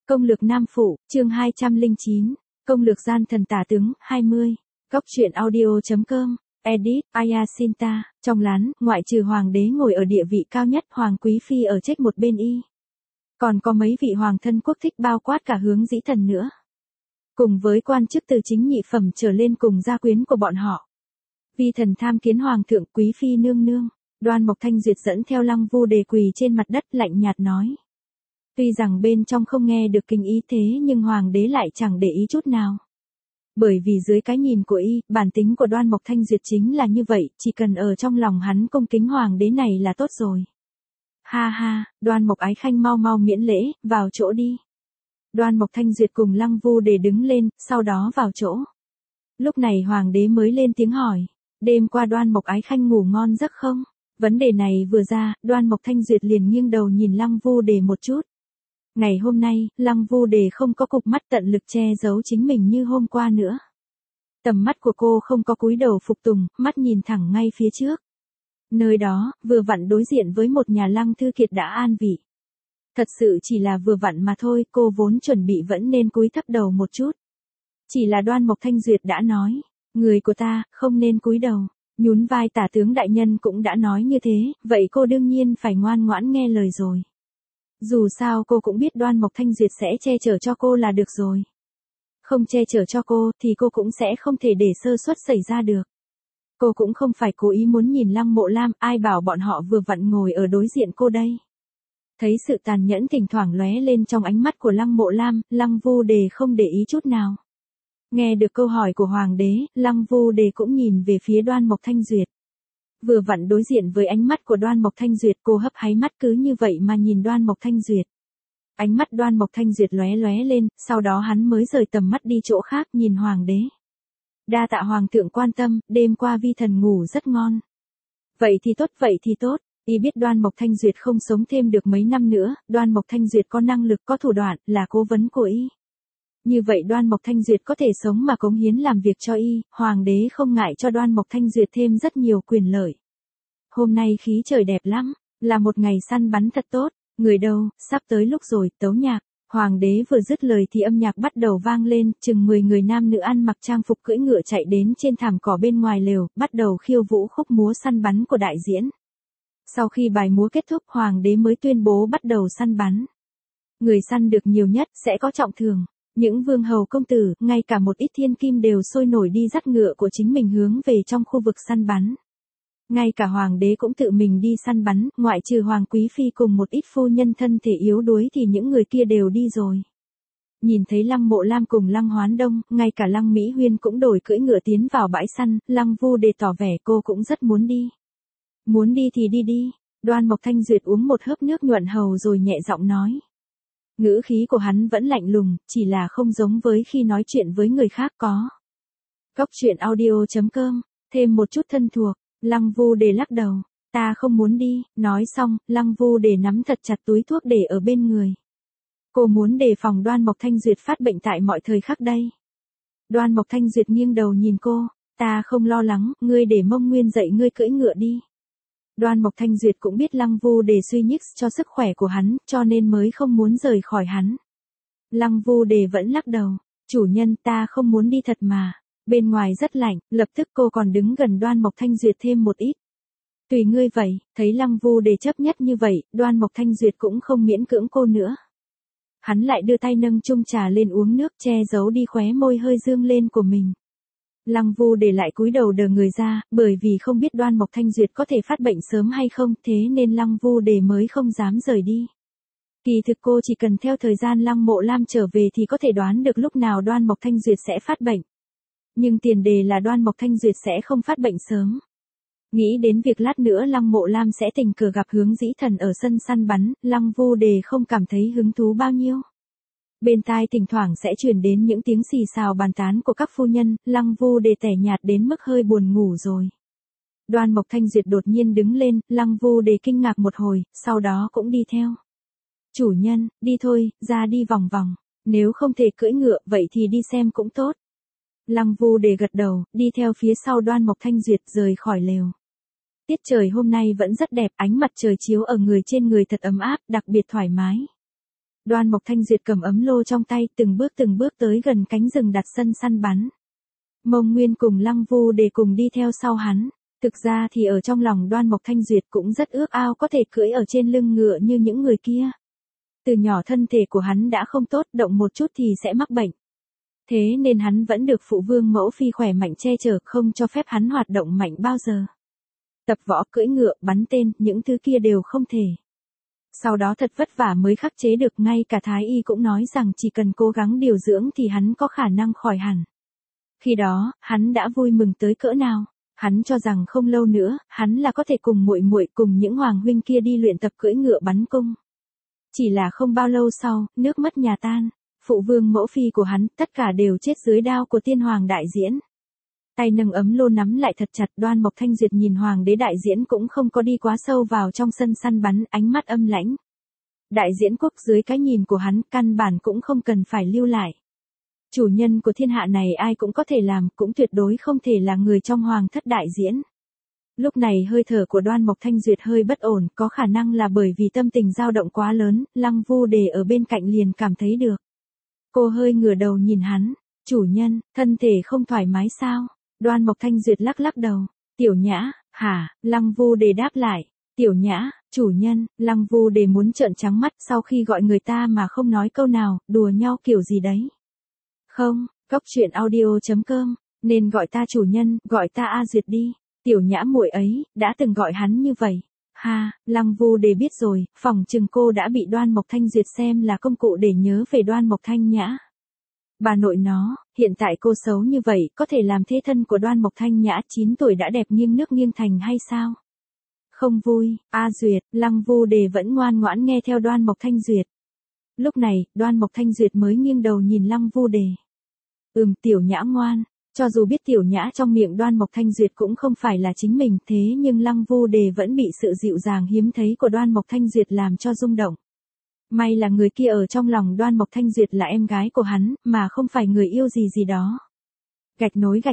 Công lược Nam Phụ, chương 209, Công lược gian thần tả tướng, 20. Góc truyện audio.com, edit, Ayasinta, trong lán, ngoại trừ hoàng đế ngồi ở địa vị cao nhất, hoàng quý phi ở trách một bên y. Còn có mấy vị hoàng thân quốc thích bao quát cả hướng dĩ thần nữa. Cùng với quan chức từ chính nhị phẩm trở lên cùng gia quyến của bọn họ. Vi thần tham kiến hoàng thượng, quý phi nương nương. Đoan Mộc Thanh Duyệt dẫn theo Lăng Vu Đề quỳ trên mặt đất lạnh nhạt nói. Tuy rằng bên trong không nghe được kinh ý thế nhưng hoàng đế lại chẳng để ý chút nào. Bởi vì dưới cái nhìn của y, bản tính của Đoan Mộc Thanh Duyệt chính là như vậy, chỉ cần ở trong lòng hắn cung kính hoàng đế này là tốt rồi. Ha ha, Đoan Mộc Ái Khanh mau mau miễn lễ, vào chỗ đi. Đoan Mộc Thanh Duyệt cùng Lăng Vu Đề đứng lên, sau đó vào chỗ. Lúc này hoàng đế mới lên tiếng hỏi, đêm qua Đoan Mộc Ái Khanh ngủ ngon giấc không? Vấn đề này vừa ra, Đoan Mộc Thanh Duyệt liền nghiêng đầu nhìn Lăng Vu Đề một chút. Ngày hôm nay, Lăng Vu Đề không có cục mắt tận lực che giấu chính mình như hôm qua nữa. Tầm mắt của cô không có cúi đầu phục tùng, mắt nhìn thẳng ngay phía trước. Nơi đó, vừa vặn đối diện với một nhà Lăng Thư Kiệt đã an vị. Thật sự chỉ là vừa vặn mà thôi, cô vốn chuẩn bị vẫn nên cúi thấp đầu một chút. Chỉ là Đoan Mộc Thanh Duyệt đã nói, người của ta, không nên cúi đầu. Nhún vai tả tướng đại nhân cũng đã nói như thế, vậy cô đương nhiên phải ngoan ngoãn nghe lời rồi. Dù sao cô cũng biết Đoan Mộc Thanh Duyệt sẽ che chở cho cô là được rồi. Không che chở cho cô thì cô cũng sẽ không thể để sơ suất xảy ra được. Cô cũng không phải cố ý muốn nhìn Lăng Mộ Lam, ai bảo bọn họ vừa vặn ngồi ở đối diện cô đây. Thấy sự tàn nhẫn thỉnh thoảng lóe lên trong ánh mắt của Lăng Mộ Lam, Lăng Vu Đề không để ý chút nào. Nghe được câu hỏi của hoàng đế, Lăng Vu Đề cũng nhìn về phía Đoan Mộc Thanh Duyệt. Vừa vặn đối diện với ánh mắt của Đoan Mộc Thanh Duyệt, cô hấp háy mắt cứ như vậy mà nhìn Đoan Mộc Thanh Duyệt. Ánh mắt Đoan Mộc Thanh Duyệt lóe lóe lên, sau đó hắn mới rời tầm mắt đi chỗ khác nhìn hoàng đế. Đa tạ hoàng thượng quan tâm, đêm qua vi thần ngủ rất ngon. Vậy thì tốt, y biết Đoan Mộc Thanh Duyệt không sống thêm được mấy năm nữa, Đoan Mộc Thanh Duyệt có năng lực có thủ đoạn, là cố vấn của y. Như vậy Đoan Mộc Thanh Duyệt có thể sống mà cống hiến làm việc cho y, hoàng đế không ngại cho Đoan Mộc Thanh Duyệt thêm rất nhiều quyền lợi. Hôm nay khí trời đẹp lắm, là một ngày săn bắn thật tốt, người đâu, sắp tới lúc rồi, tấu nhạc. Hoàng đế vừa dứt lời thì âm nhạc bắt đầu vang lên, chừng 10 người nam nữ ăn mặc trang phục cưỡi ngựa chạy đến trên thảm cỏ bên ngoài lều, bắt đầu khiêu vũ khúc múa săn bắn của đại diễn. Sau khi bài múa kết thúc, hoàng đế mới tuyên bố bắt đầu săn bắn. Người săn được nhiều nhất sẽ có trọng thưởng. Những vương hầu công tử, ngay cả một ít thiên kim đều sôi nổi đi dắt ngựa của chính mình hướng về trong khu vực săn bắn. Ngay cả hoàng đế cũng tự mình đi săn bắn, ngoại trừ hoàng quý phi cùng một ít phu nhân thân thể yếu đuối thì những người kia đều đi rồi. Nhìn thấy Lăng Mộ Lam cùng Lăng Hoán Đông, ngay cả Lăng Mỹ Huyên cũng đổi cưỡi ngựa tiến vào bãi săn, Lăng Vu Đề tỏ vẻ cô cũng rất muốn đi. Muốn đi thì đi đi. Đoan Mộc Thanh Duyệt uống một hớp nước nhuận hầu rồi nhẹ giọng nói. Ngữ khí của hắn vẫn lạnh lùng, chỉ là không giống với khi nói chuyện với người khác có. Góc truyện audio.com, thêm một chút thân thuộc, Lăng Vu Đề lắc đầu, ta không muốn đi, nói xong, Lăng Vu Đề nắm thật chặt túi thuốc để ở bên người. Cô muốn đề phòng Đoan Mộc Thanh Duyệt phát bệnh tại mọi thời khắc đây. Đoan Mộc Thanh Duyệt nghiêng đầu nhìn cô, ta không lo lắng, ngươi để Mông Nguyên dạy ngươi cưỡi ngựa đi. Đoan Mộc Thanh Duyệt cũng biết Lăng Vu Đề suy nhức cho sức khỏe của hắn, cho nên mới không muốn rời khỏi hắn. Lăng Vu Đề vẫn lắc đầu, chủ nhân ta không muốn đi thật mà, bên ngoài rất lạnh, lập tức cô còn đứng gần Đoan Mộc Thanh Duyệt thêm một ít. Tùy ngươi vậy, thấy Lăng Vu Đề chấp nhất như vậy, Đoan Mộc Thanh Duyệt cũng không miễn cưỡng cô nữa. Hắn lại đưa tay nâng chung trà lên uống nước che giấu đi khóe môi hơi dương lên của mình. Lăng Vu Đề lại cúi đầu đờ người ra, bởi vì không biết Đoan Mộc Thanh Duyệt có thể phát bệnh sớm hay không, thế nên Lăng Vu Đề mới không dám rời đi. Kỳ thực cô chỉ cần theo thời gian Lăng Mộ Lam trở về thì có thể đoán được lúc nào Đoan Mộc Thanh Duyệt sẽ phát bệnh. Nhưng tiền đề là Đoan Mộc Thanh Duyệt sẽ không phát bệnh sớm. Nghĩ đến việc lát nữa Lăng Mộ Lam sẽ tình cờ gặp Hướng Dĩ Thần ở sân săn bắn, Lăng Vu Đề không cảm thấy hứng thú bao nhiêu. Bên tai thỉnh thoảng sẽ truyền đến những tiếng xì xào bàn tán của các phu nhân, Lăng Vu Đề tẻ nhạt đến mức hơi buồn ngủ rồi. Đoan Mộc Thanh Duyệt đột nhiên đứng lên, Lăng Vu Đề kinh ngạc một hồi, sau đó cũng đi theo. Chủ nhân, đi thôi, ra đi vòng vòng, nếu không thể cưỡi ngựa vậy thì đi xem cũng tốt. Lăng Vu Đề gật đầu, đi theo phía sau Đoan Mộc Thanh Duyệt rời khỏi lều. Tiết trời hôm nay vẫn rất đẹp, ánh mặt trời chiếu ở người trên người thật ấm áp, đặc biệt thoải mái. Đoan Mộc Thanh Duyệt cầm ấm lô trong tay, từng bước tới gần cánh rừng đặt sân săn bắn. Mông Nguyên cùng Lăng Vu Đề cùng đi theo sau hắn. Thực ra thì ở trong lòng Đoan Mộc Thanh Duyệt cũng rất ước ao có thể cưỡi ở trên lưng ngựa như những người kia. Từ nhỏ thân thể của hắn đã không tốt, động một chút thì sẽ mắc bệnh. Thế nên hắn vẫn được phụ vương mẫu phi khỏe mạnh che chở, không cho phép hắn hoạt động mạnh bao giờ. Tập võ, cưỡi ngựa, bắn tên, những thứ kia đều không thể. Sau đó thật vất vả mới khắc chế được, ngay cả Thái Y cũng nói rằng chỉ cần cố gắng điều dưỡng thì hắn có khả năng khỏi hẳn. Khi đó, hắn đã vui mừng tới cỡ nào. Hắn cho rằng không lâu nữa, hắn là có thể cùng muội muội cùng những hoàng huynh kia đi luyện tập cưỡi ngựa bắn cung. Chỉ là không bao lâu sau, nước mất nhà tan, phụ vương mẫu phi của hắn, tất cả đều chết dưới đao của tiên hoàng đại diễn. Tay nâng ấm lô nắm lại thật chặt, Đoan Mộc Thanh Duyệt nhìn hoàng đế đại diễn cũng không có đi quá sâu vào trong sân săn bắn, ánh mắt âm lãnh. Đại diễn quốc dưới cái nhìn của hắn, căn bản cũng không cần phải lưu lại. Chủ nhân của thiên hạ này ai cũng có thể làm, cũng tuyệt đối không thể là người trong hoàng thất đại diễn. Lúc này hơi thở của Đoan Mộc Thanh Duyệt hơi bất ổn, có khả năng là bởi vì tâm tình dao động quá lớn, Lăng Vu Đề ở bên cạnh liền cảm thấy được. Cô hơi ngửa đầu nhìn hắn, chủ nhân, thân thể không thoải mái sao? Đoan Mộc Thanh Duyệt lắc lắc đầu, Tiểu Nhã, hả? Lăng Vu Đề đáp lại, Tiểu Nhã, chủ nhân. Lăng Vu Đề muốn trợn trắng mắt, sau khi gọi người ta mà không nói câu nào, đùa nhau kiểu gì đấy. Không, Cốc Truyện Audio.com, nên gọi ta chủ nhân, gọi ta A Duyệt đi. Tiểu Nhã muội ấy, đã từng gọi hắn như vậy. Ha, Lăng Vu Đề biết rồi, phỏng chừng cô đã bị Đoan Mộc Thanh Duyệt xem là công cụ để nhớ về Đoan Mộc Thanh Nhã. Bà nội nó, hiện tại cô xấu như vậy, có thể làm thế thân của Đoan Mộc Thanh Nhã 9 tuổi đã đẹp nghiêng nước nghiêng thành hay sao? Không vui, A Duyệt, Lăng Vu Đề vẫn ngoan ngoãn nghe theo Đoan Mộc Thanh Duyệt. Lúc này, Đoan Mộc Thanh Duyệt mới nghiêng đầu nhìn Lăng Vu Đề. Tiểu Nhã ngoan. Cho dù biết Tiểu Nhã trong miệng Đoan Mộc Thanh Duyệt cũng không phải là chính mình, thế nhưng Lăng Vu Đề vẫn bị sự dịu dàng hiếm thấy của Đoan Mộc Thanh Duyệt làm cho rung động. May là người kia ở trong lòng Đoan Mộc Thanh Duyệt là em gái của hắn, mà không phải người yêu gì đó. Gạch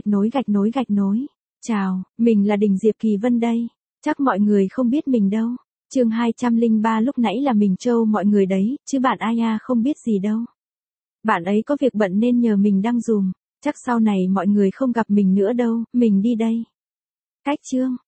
nối. Chào, mình là Đình Diệp Kỳ Vân đây. Chắc mọi người không biết mình đâu. Chương 203 lúc nãy là mình trâu mọi người đấy, chứ bạn Aya không biết gì đâu. Bạn ấy có việc bận nên nhờ mình đăng dùm. Chắc sau này mọi người không gặp mình nữa đâu, mình đi đây. Cách chương.